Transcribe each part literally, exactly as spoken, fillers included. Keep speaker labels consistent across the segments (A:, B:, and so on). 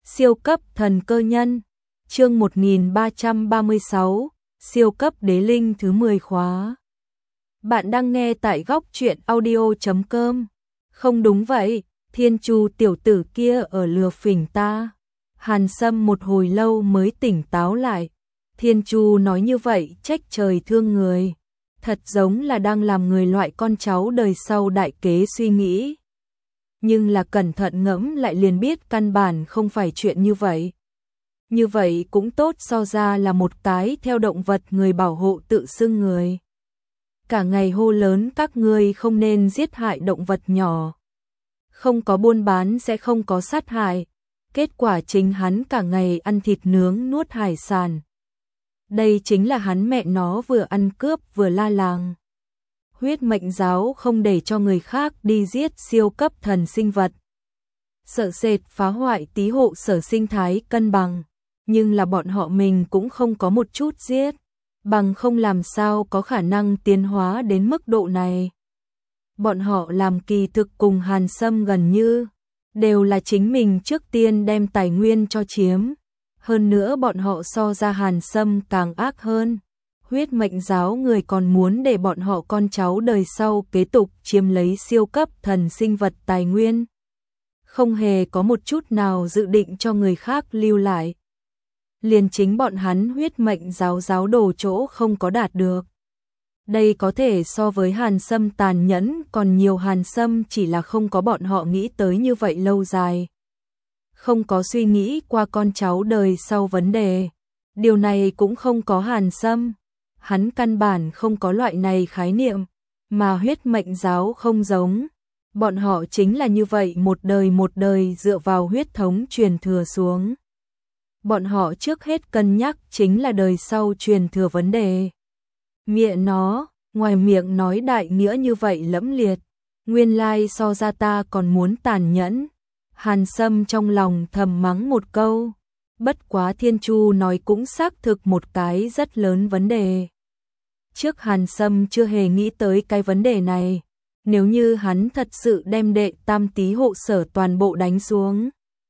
A: Siêu cấp thần cơ nhân, chương một nghìn ba trăm ba mươi sáu, siêu cấp đế linh thứ mười khóa. Bạn đang nghe tại góc truyện audio chấm com. Không đúng vậy, Thiên Chu tiểu tử kia ở lừa phỉnh ta. Hàn Sâm một hồi lâu mới tỉnh táo lại. Thiên Chu nói như vậy trách trời thương người. Thật giống là đang làm người loại con cháu đời sau đại kế suy nghĩ. Nhưng là cẩn thận ngẫm lại liền biết căn bản không phải chuyện như vậy. Như vậy cũng tốt, so ra là một cái theo động vật người bảo hộ tự xưng người. Cả ngày hô lớn các ngươi không nên giết hại động vật nhỏ. Không có buôn bán sẽ không có sát hại. Kết quả chính hắn cả ngày ăn thịt nướng nuốt hải sản. Đây chính là hắn mẹ nó vừa ăn cướp vừa la làng. Huyết mệnh giáo không để cho người khác đi giết siêu cấp thần sinh vật. Sợ sệt phá hoại tí hộ sở sinh thái cân bằng. Nhưng là bọn họ mình cũng không có một chút giết. Bằng không làm sao có khả năng tiến hóa đến mức độ này. Bọn họ làm kỳ thực cùng Hàn Sâm gần như. Đều là chính mình trước tiên đem tài nguyên cho chiếm. Hơn nữa bọn họ so ra Hàn Sâm càng ác hơn. Huyết mệnh giáo người còn muốn để bọn họ con cháu đời sau kế tục chiếm lấy siêu cấp thần sinh vật tài nguyên. Không hề có một chút nào dự định cho người khác lưu lại. Liền chính bọn hắn huyết mệnh giáo giáo đồ chỗ không có đạt được. Đây có thể so với Hàn Sâm tàn nhẫn, còn nhiều Hàn Sâm chỉ là không có bọn họ nghĩ tới như vậy lâu dài. Không có suy nghĩ qua con cháu đời sau vấn đề. Điều này cũng không có Hàn Sâm. Hắn căn bản không có loại này khái niệm, mà huyết mệnh giáo không giống. Bọn họ chính là như vậy một đời một đời dựa vào huyết thống truyền thừa xuống. Bọn họ trước hết cân nhắc chính là đời sau truyền thừa vấn đề. Mẹ nó, ngoài miệng nói đại nghĩa như vậy lẫm liệt, nguyên lai so ra ta còn muốn tàn nhẫn. Hàn Sâm trong lòng thầm mắng một câu. Bất quá Thiên Chu nói cũng xác thực một cái rất lớn vấn đề. Trước Hàn Sâm chưa hề nghĩ tới cái vấn đề này. Nếu như hắn thật sự đem đệ tam tí hộ sở toàn bộ đánh xuống,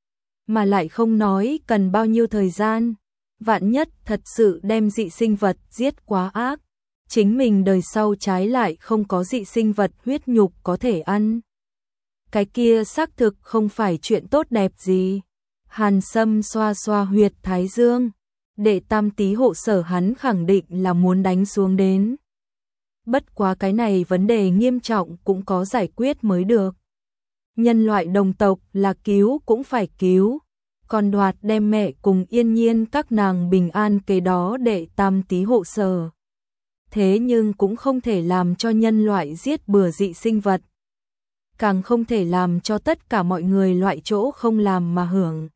A: mà lại không nói cần bao nhiêu thời gian, vạn nhất thật sự đem dị sinh vật giết quá ác, chính mình đời sau trái lại không có dị sinh vật huyết nhục có thể ăn. Cái kia xác thực không phải chuyện tốt đẹp gì. Hàn Sâm xoa xoa huyệt thái dương, đệ tam tí hộ sở hắn khẳng định là muốn đánh xuống đến. Bất quá cái này vấn đề nghiêm trọng cũng có giải quyết mới được. Nhân loại đồng tộc là cứu cũng phải cứu, còn đoạt đem mẹ cùng Yên Nhiên các nàng bình an kế đó đệ tam tí hộ sở. Thế nhưng cũng không thể làm cho nhân loại giết bừa dị sinh vật. Càng không thể làm cho tất cả mọi người loại chỗ không làm mà hưởng.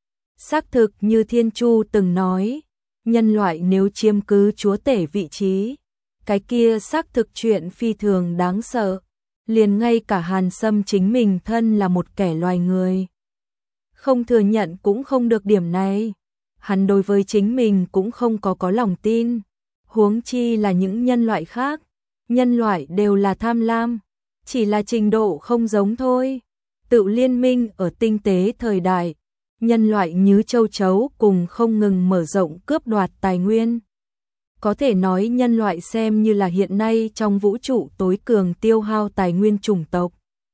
A: Xác thực như Thiên Chu từng nói, nhân loại nếu chiếm cứ chúa tể vị trí, cái kia xác thực chuyện phi thường đáng sợ. Liền ngay cả Hàn Sâm chính mình thân là một kẻ loài người. Không thừa nhận cũng không được điểm này. Hắn đối với chính mình cũng không có có lòng tin. Huống chi là những nhân loại khác. Nhân loại đều là tham lam. Chỉ là trình độ không giống thôi. Tự liên minh ở tinh tế thời đại. Nhân loại như châu chấu cùng không ngừng mở rộng cướp đoạt tài nguyên. Có thể nói nhân loại xem như là hiện nay trong vũ trụ tối cường tiêu hao tài nguyên chủng tộc.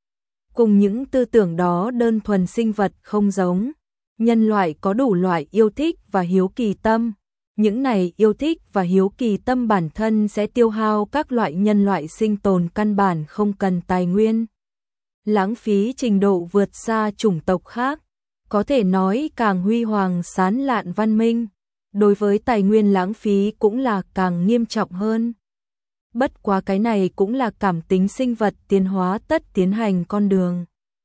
A: Cùng những tư tưởng đó đơn thuần sinh vật không giống. Nhân loại có đủ loại yêu thích và hiếu kỳ tâm. Những này yêu thích và hiếu kỳ tâm bản thân sẽ tiêu hao các loại nhân loại sinh tồn căn bản không cần tài nguyên. Lãng phí trình độ vượt xa chủng tộc khác. Có thể nói càng huy hoàng sán lạn văn minh. Đối với tài nguyên lãng phí cũng là càng nghiêm trọng hơn. Bất quá cái này cũng là cảm tính sinh vật tiến hóa tất tiến hành con đường.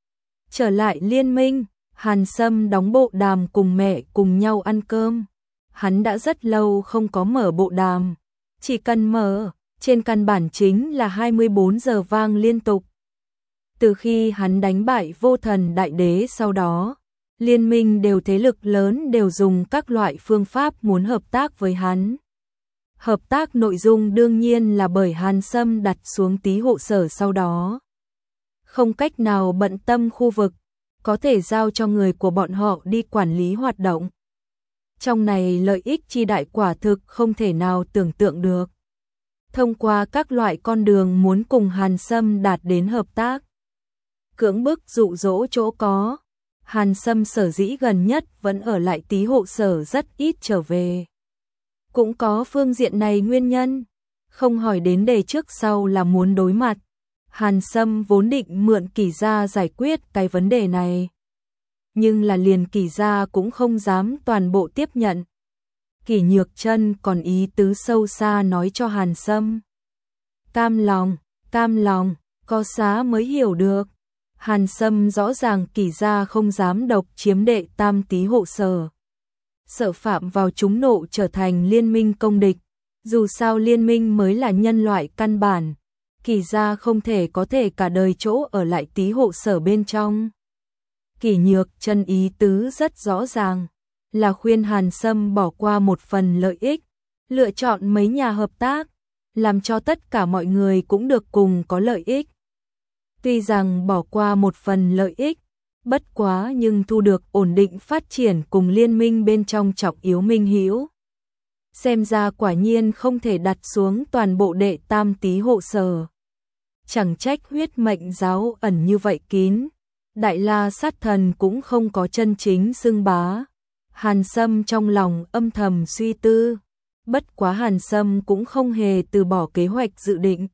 A: Trở lại liên minh, Hàn Sâm đóng bộ đàm cùng mẹ cùng nhau ăn cơm. Hắn đã rất lâu không có mở bộ đàm. Chỉ cần mở, trên căn bản chính là hai mươi bốn giờ vang liên tục. Từ khi hắn đánh bại vô thần đại đế sau đó, liên minh đều thế lực lớn đều dùng các loại phương pháp muốn hợp tác với hắn. Hợp tác nội dung đương nhiên là bởi Hàn Sâm đặt xuống tí hộ sở sau đó. Không cách nào bận tâm khu vực, có thể giao cho người của bọn họ đi quản lý hoạt động. Trong này lợi ích chi đại quả thực không thể nào tưởng tượng được. Thông qua các loại con đường muốn cùng Hàn Sâm đạt đến hợp tác. Cưỡng bức dụ dỗ chỗ có, Hàn Sâm sở dĩ gần nhất vẫn ở lại Tý Hộ Sở rất ít trở về. Cũng có phương diện này nguyên nhân, không hỏi đến đề trước sau là muốn đối mặt. Hàn Sâm vốn định mượn Kỷ gia giải quyết cái vấn đề này. Nhưng là liền Kỷ gia cũng không dám toàn bộ tiếp nhận. Kỷ Nhược Chân còn ý tứ sâu xa nói cho Hàn Sâm. Cam lòng, cam lòng, có xá mới hiểu được. Hàn Sâm rõ ràng Kỷ gia không dám độc chiếm đệ tam Tý Hộ Sở. Sợ phạm vào chúng nộ trở thành liên minh công địch. Dù sao liên minh mới là nhân loại căn bản. Kỷ gia không thể có thể cả đời chỗ ở lại Tý Hộ Sở bên trong. Kỷ Nhược Chân ý tứ rất rõ ràng, là khuyên Hàn Sâm bỏ qua một phần lợi ích, lựa chọn mấy nhà hợp tác, làm cho tất cả mọi người cũng được cùng có lợi ích. Tuy rằng bỏ qua một phần lợi ích, bất quá nhưng thu được ổn định phát triển cùng liên minh bên trong trọng yếu minh hữu. Xem ra quả nhiên không thể đặt xuống toàn bộ đệ tam Tý Hộ Sở. Chẳng trách huyết mệnh giáo ẩn như vậy kín, Đại La sát thần cũng không có chân chính xưng bá. Hàn Sâm trong lòng âm thầm suy tư, bất quá Hàn Sâm cũng không hề từ bỏ kế hoạch dự định.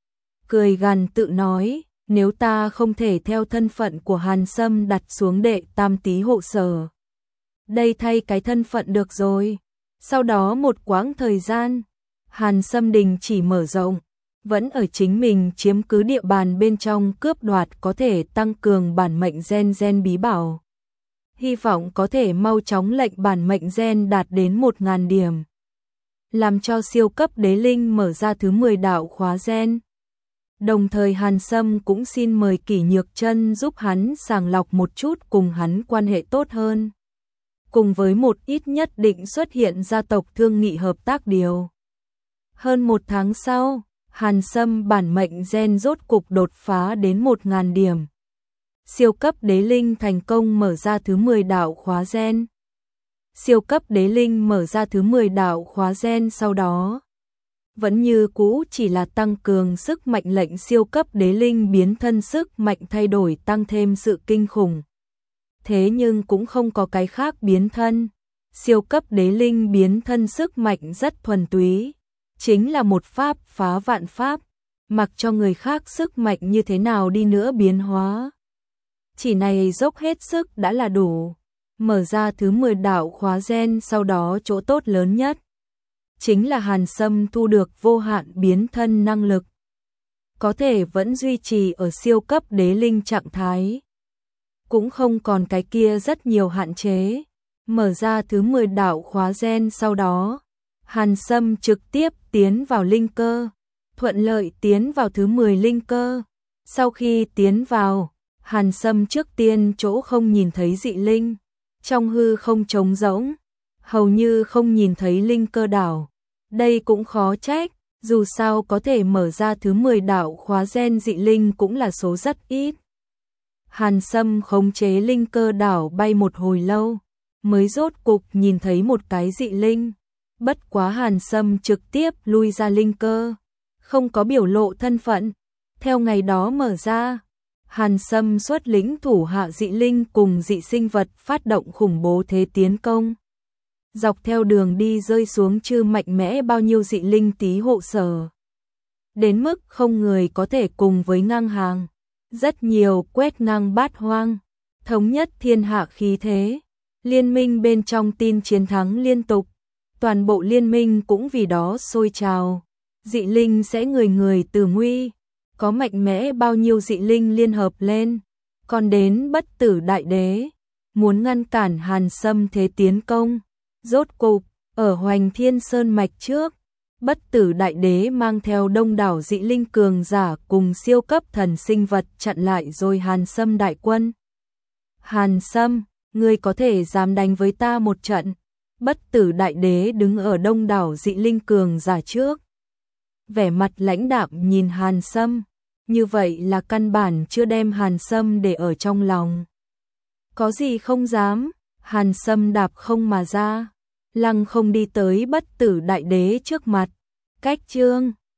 A: Cười gằn tự nói, nếu ta không thể theo thân phận của Hàn Sâm đặt xuống đệ tam Tý Hộ Sở, đây thay cái thân phận được rồi. Sau đó một quãng thời gian, Hàn Sâm đình chỉ mở rộng, vẫn ở chính mình chiếm cứ địa bàn bên trong cướp đoạt có thể tăng cường bản mệnh gen gen bí bảo. Hy vọng có thể mau chóng lệnh bản mệnh gen đạt đến một nghìn điểm. Làm cho siêu cấp đế linh mở ra thứ mười đạo khóa gen. Đồng thời Hàn Sâm cũng xin mời Kỷ Nhược Chân giúp hắn sàng lọc một chút cùng hắn quan hệ tốt hơn. Cùng với một ít nhất định xuất hiện gia tộc thương nghị hợp tác điều. Hơn một tháng sau, Hàn Sâm bản mệnh gen rốt cục đột phá đến một nghìn điểm. Siêu cấp đế linh thành công mở ra thứ mười đạo khóa gen. Siêu cấp đế linh mở ra thứ mười đạo khóa gen sau đó. Vẫn như cũ chỉ là tăng cường sức mạnh lệnh siêu cấp đế linh biến thân sức mạnh thay đổi tăng thêm sự kinh khủng. Thế nhưng cũng không có cái khác biến thân. Siêu cấp đế linh biến thân sức mạnh rất thuần túy. Chính là một pháp phá vạn pháp. Mặc cho người khác sức mạnh như thế nào đi nữa biến hóa. Chỉ này dốc hết sức đã là đủ. Mở ra thứ mười đạo khóa gen sau đó chỗ tốt lớn nhất. Chính là Hàn Sâm thu được vô hạn biến thân năng lực. Có thể vẫn duy trì ở siêu cấp đế linh trạng thái. Cũng không còn cái kia rất nhiều hạn chế. Mở ra thứ mười đạo khóa gen sau đó. Hàn Sâm trực tiếp tiến vào linh cơ. Thuận lợi tiến vào thứ mười linh cơ. Sau khi tiến vào, Hàn Sâm trước tiên chỗ không nhìn thấy dị linh. Trong hư không trống rỗng. Hầu như không nhìn thấy linh cơ đảo. Đây cũng khó trách, dù sao có thể mở ra thứ mười đạo khóa gen dị linh cũng là số rất ít. Hàn Sâm khống chế linh cơ đảo bay một hồi lâu, mới rốt cục nhìn thấy một cái dị linh. Bất quá Hàn Sâm trực tiếp lui ra linh cơ, không có biểu lộ thân phận. Theo ngày đó mở ra, Hàn Sâm xuất lĩnh thủ hạ dị linh cùng dị sinh vật phát động khủng bố thế tiến công. Dọc theo đường đi rơi xuống chư mạnh mẽ bao nhiêu dị linh Tý Hộ Sở. Đến mức không người có thể cùng với ngang hàng. Rất nhiều quét ngang bát hoang. Thống nhất thiên hạ khí thế. Liên minh bên trong tin chiến thắng liên tục. Toàn bộ liên minh cũng vì đó sôi trào. Dị linh sẽ người người từ nguy. Có mạnh mẽ bao nhiêu dị linh liên hợp lên. Còn đến bất tử đại đế. Muốn ngăn cản Hàn Sâm thế tiến công. Rốt cục, ở Hoành Thiên Sơn mạch trước, bất tử đại đế mang theo đông đảo dị linh cường giả cùng siêu cấp thần sinh vật chặn lại rồi Hàn Sâm đại quân. Hàn Sâm, ngươi có thể dám đánh với ta một trận. Bất tử đại đế đứng ở đông đảo dị linh cường giả trước. Vẻ mặt lãnh đạm nhìn Hàn Sâm, như vậy là căn bản chưa đem Hàn Sâm để ở trong lòng. Có gì không dám, Hàn Sâm đạp không mà ra, lăng không đi tới Bất Tử Đại Đế trước mặt. Cách chương